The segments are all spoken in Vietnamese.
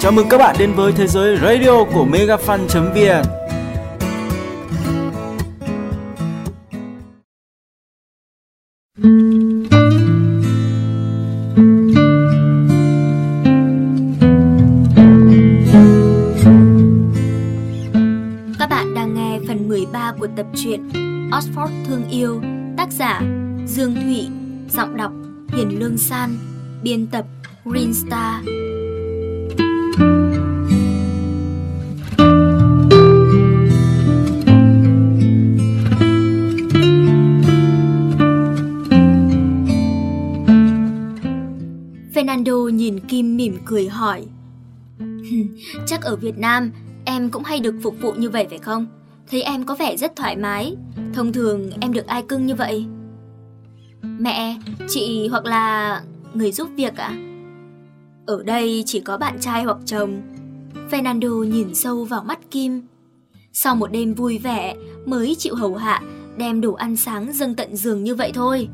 Chào mừng các bạn đến với thế giới radio của megafan.vn. Các bạn đang nghe phần 13 của tập truyện Oxford Thương Yêu, tác giả Dương Thụy, giọng đọc Hiền Lương San, biên tập Green Star. Fernando nhìn Kim mỉm cười hỏi: Chắc ở Việt Nam em cũng hay được phục vụ như vậy phải không? Thấy em có vẻ rất thoải mái. Thông thường em được ai cưng như vậy? Mẹ, chị hoặc là người giúp việc ạ? Ở đây chỉ có bạn trai hoặc chồng. Fernando nhìn sâu vào mắt Kim. Sau một đêm vui vẻ mới chịu hầu hạ, đem đồ ăn sáng dâng tận giường như vậy thôi.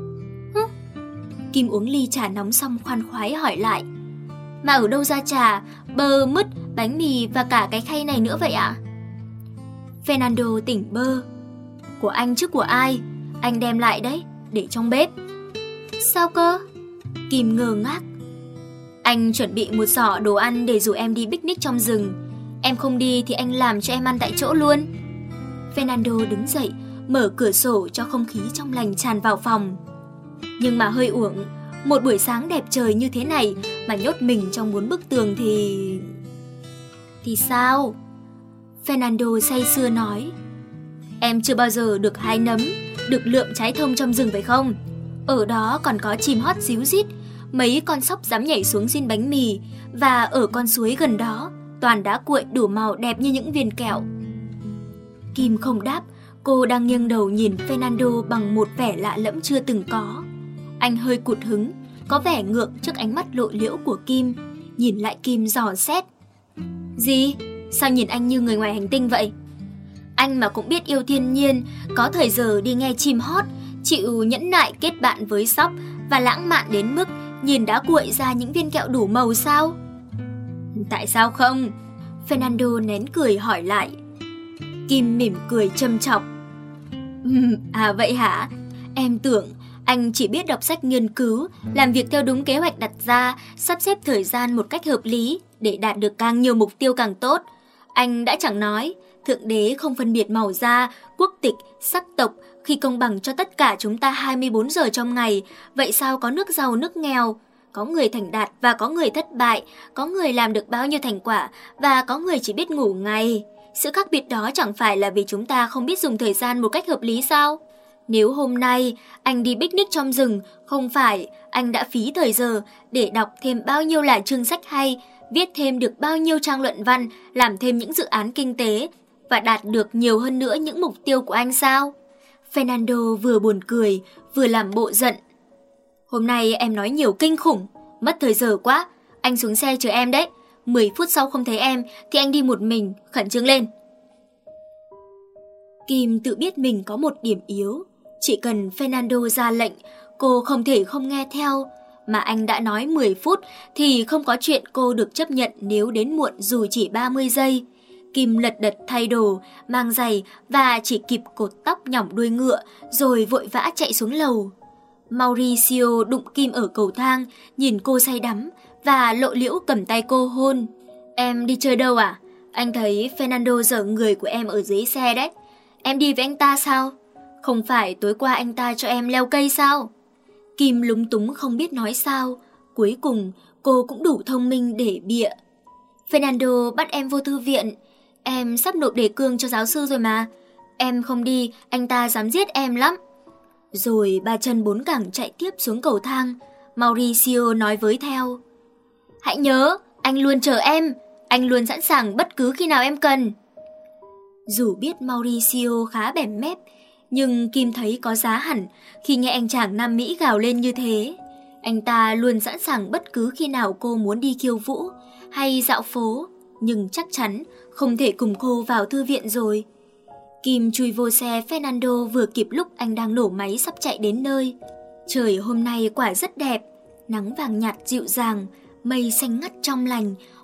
Kim uống ly trà nóng xong khoan khoái hỏi lại: Mà ở đâu ra trà, bơ, mứt, bánh mì và cả cái khay này nữa vậy ạ? Fernando tỉnh bơ. Của anh chứ của ai? Anh đem lại đấy, để trong bếp. Sao cơ? Kim ngơ ngác. Anh chuẩn bị một giỏ đồ ăn để rủ em đi picnic trong rừng. Em không đi thì anh làm cho em ăn tại chỗ luôn. Fernando đứng dậy, mở cửa sổ cho không khí trong lành tràn vào phòng. Nhưng mà hơi uổng, một buổi sáng đẹp trời như thế này mà nhốt mình trong 4 bức tường thì sao? Fernando say sưa nói: Em chưa bao giờ được hái nấm, được lượm trái thông trong rừng phải không? Ở đó còn có chim hót ríu rít, mấy con sóc dám nhảy xuống xin bánh mì, và ở con suối gần đó toàn đá cuội đủ màu đẹp như những viên kẹo. Kim không đáp, cô đang nghiêng đầu nhìn Fernando bằng một vẻ lạ lẫm chưa từng có. Anh hơi cụt hứng, có vẻ ngượng trước ánh mắt lộ liễu của Kim, nhìn lại Kim dò xét. Gì? Sao nhìn anh như người ngoài hành tinh vậy? Anh mà cũng biết yêu thiên nhiên, có thời giờ đi nghe chim hót, chịu nhẫn nại kết bạn với sóc và lãng mạn đến mức nhìn đá cuội ra những viên kẹo đủ màu sao? Tại sao không? Fernando nén cười hỏi lại. Kim mỉm cười châm chọc. À vậy hả? Em tưởng anh chỉ biết đọc sách nghiên cứu, làm việc theo đúng kế hoạch đặt ra, sắp xếp thời gian một cách hợp lý để đạt được càng nhiều mục tiêu càng tốt. Anh đã chẳng nói, Thượng Đế không phân biệt màu da, quốc tịch, sắc tộc khi công bằng cho tất cả chúng ta 24 giờ trong ngày. Vậy sao có nước giàu nước nghèo? Có người thành đạt và có người thất bại, có người làm được bao nhiêu thành quả và có người chỉ biết ngủ ngày. Sự khác biệt đó chẳng phải là vì chúng ta không biết dùng thời gian một cách hợp lý sao? Nếu hôm nay anh đi picnic trong rừng, không phải anh đã phí thời giờ để đọc thêm bao nhiêu là chương sách hay, viết thêm được bao nhiêu trang luận văn, làm thêm những dự án kinh tế và đạt được nhiều hơn nữa những mục tiêu của anh sao? Fernando vừa buồn cười, vừa làm bộ giận. Hôm nay em nói nhiều kinh khủng, mất thời giờ quá. Anh xuống xe chờ em đấy. 10 phút sau không thấy em thì anh đi một mình, khẩn trương lên. Kim tự biết mình có một điểm yếu. Chỉ cần Fernando ra lệnh, cô không thể không nghe theo. Mà anh đã nói 10 phút thì không có chuyện cô được chấp nhận nếu đến muộn dù chỉ 30 giây. Kim lật đật thay đồ, mang giày và chỉ kịp cột tóc nhỏng đuôi ngựa rồi vội vã chạy xuống lầu. Mauricio đụng Kim ở cầu thang, nhìn cô say đắm và lộ liễu cầm tay cô hôn. Em đi chơi đâu à? Anh thấy Fernando giở người của em ở dưới xe đấy. Em đi với anh ta sao? Không phải tối qua anh ta cho em leo cây sao? Kim lúng túng không biết nói sao. Cuối cùng cô cũng đủ thông minh để bịa. Fernando bắt em vô thư viện. Em sắp nộp đề cương cho giáo sư rồi mà. Em không đi, anh ta dám giết em lắm. Rồi ba chân bốn cẳng chạy tiếp xuống cầu thang. Mauricio nói với theo: Hãy nhớ, anh luôn chờ em. Anh luôn sẵn sàng bất cứ khi nào em cần. Dù biết Mauricio khá bẻm mép, nhưng Kim thấy có giá hẳn khi nghe anh chàng Nam Mỹ gào lên như thế. Anh ta luôn sẵn sàng bất cứ khi nào cô muốn đi khiêu vũ hay dạo phố, nhưng chắc chắn không thể cùng cô vào thư viện rồi. Kim chui vô xe Fernando vừa kịp lúc anh đang nổ máy sắp chạy đến nơi. Trời hôm nay quả rất đẹp, nắng vàng nhạt dịu dàng, mây xanh ngắt trong lành,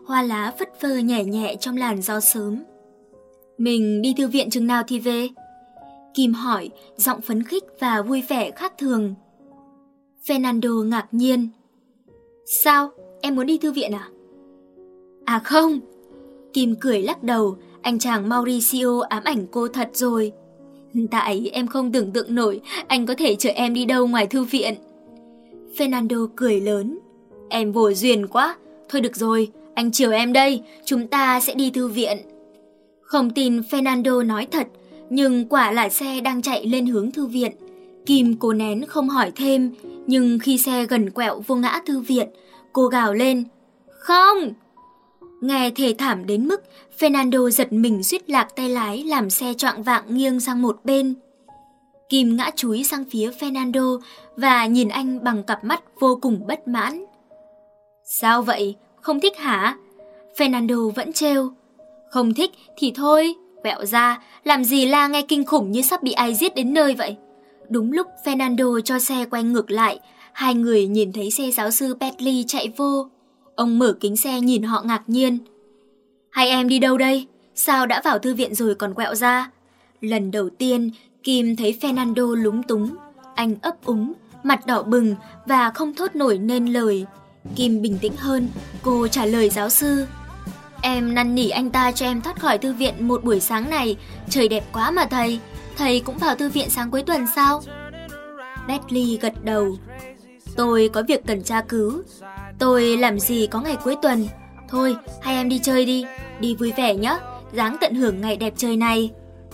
hoa lá phất phơ nhẹ nhẹ trong làn gió sớm. Mình đi thư viện chừng nào thì về? Kim hỏi, giọng phấn khích và vui vẻ khác thường. Fernando ngạc nhiên. Sao? Em muốn đi thư viện à? À không. Kim cười lắc đầu, anh chàng Mauricio ám ảnh cô thật rồi. Tại em không tưởng tượng nổi anh có thể chở em đi đâu ngoài thư viện. Fernando cười lớn. Em vô duyên quá. Thôi được rồi, anh chiều em đây, chúng ta sẽ đi thư viện. Không tin Fernando nói thật, nhưng quả là xe đang chạy lên hướng thư viện. Kim cố nén không hỏi thêm, nhưng khi xe gần quẹo vô ngã thư viện, cô gào lên. Không! Nghe thê thảm đến mức Fernando giật mình suýt lạc tay lái làm xe choạng vạng nghiêng sang một bên. Kim ngã chúi sang phía Fernando và nhìn anh bằng cặp mắt vô cùng bất mãn. Sao vậy? Không thích hả? Fernando vẫn trêu. Không thích thì thôi, quẹo ra, làm gì la nghe kinh khủng như sắp bị ai giết đến nơi vậy. Đúng lúc Fernando cho xe quay ngược lại, hai người nhìn thấy xe giáo sư Bentley chạy vô. Ông mở kính xe nhìn họ ngạc nhiên. Hai em đi đâu đây? Sao đã vào thư viện rồi còn quẹo ra? Lần đầu tiên, Kim thấy Fernando lúng túng. Anh ấp úng, mặt đỏ bừng và không thốt nổi nên lời. Kim bình tĩnh hơn, cô trả lời giáo sư. Em năn nỉ anh ta cho em thoát khỏi thư viện một buổi sáng này, trời đẹp quá mà thầy. Thầy cũng vào thư viện sáng cuối tuần sao? Bentley gật đầu. Tôi có việc cần tra cứu. Tôi làm gì có ngày cuối tuần. Thôi, hai em đi chơi đi, đi vui vẻ nhé, ráng tận hưởng ngày đẹp trời này.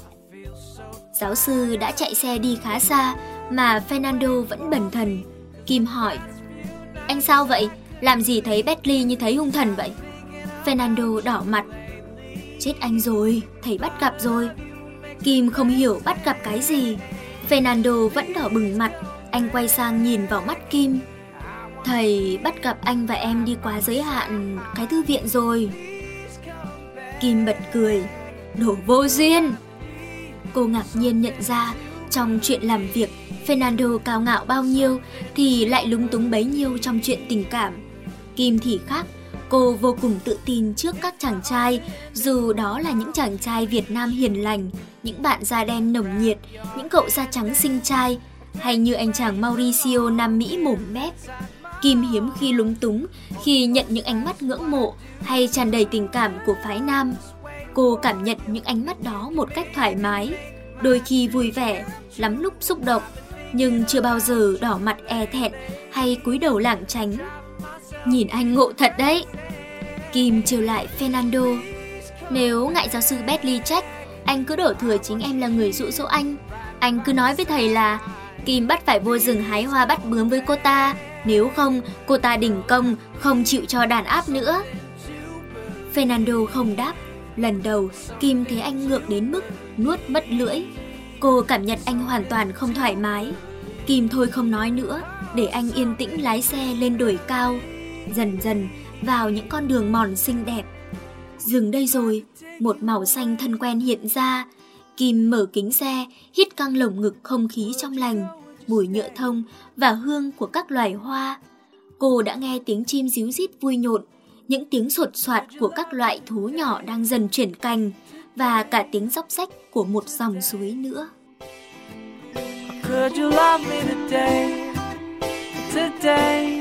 Giáo sư đã chạy xe đi khá xa mà Fernando vẫn bần thần. Kim hỏi. Anh sao vậy? Làm gì thấy Bentley như thấy hung thần vậy? Fernando đỏ mặt. Chết anh rồi, thầy bắt gặp rồi. Kim không hiểu bắt gặp cái gì. Fernando vẫn đỏ bừng mặt. Anh quay sang nhìn vào mắt Kim. Thầy bắt gặp anh và em đi quá giới hạn cái thư viện rồi. Kim bật cười. Đồ vô duyên. Cô ngạc nhiên nhận ra trong chuyện làm việc Fernando cao ngạo bao nhiêu thì lại lúng túng bấy nhiêu trong chuyện tình cảm. Kim thì khác. Cô vô cùng tự tin trước các chàng trai, dù đó là những chàng trai Việt Nam hiền lành, những bạn da đen nồng nhiệt, những cậu da trắng xinh trai, hay như anh chàng Mauricio Nam Mỹ mồm mép. Kim hiếm khi lúng túng khi nhận những ánh mắt ngưỡng mộ hay tràn đầy tình cảm của phái nam. Cô cảm nhận những ánh mắt đó một cách thoải mái, đôi khi vui vẻ, lắm lúc xúc động, nhưng chưa bao giờ đỏ mặt e thẹn hay cúi đầu lảng tránh. Nhìn anh ngộ thật đấy. Kim trêu lại Fernando. Nếu ngại giáo sư Bentley trách, anh cứ đổ thừa chính em là người dụ dỗ anh. Anh cứ nói với thầy là Kim bắt phải vô rừng hái hoa bắt bướm với cô ta, nếu không cô ta đình công, không chịu cho đàn áp nữa. Fernando không đáp. Lần đầu Kim thấy anh ngượng đến mức nuốt mất lưỡi. Cô cảm nhận anh hoàn toàn không thoải mái. Kim thôi không nói nữa, để anh yên tĩnh lái xe lên đồi cao. Dần dần vào những con đường mòn xinh đẹp. Dừng đây rồi, một màu xanh thân quen hiện ra. Kim mở kính xe, hít căng lồng ngực không khí trong lành, mùi nhựa thông và hương của các loài hoa. Cô đã nghe tiếng chim ríu rít vui nhộn, những tiếng sột soạt của các loại thú nhỏ đang dần chuyển cành, và cả tiếng róc rách của một dòng suối nữa. Could you love me today?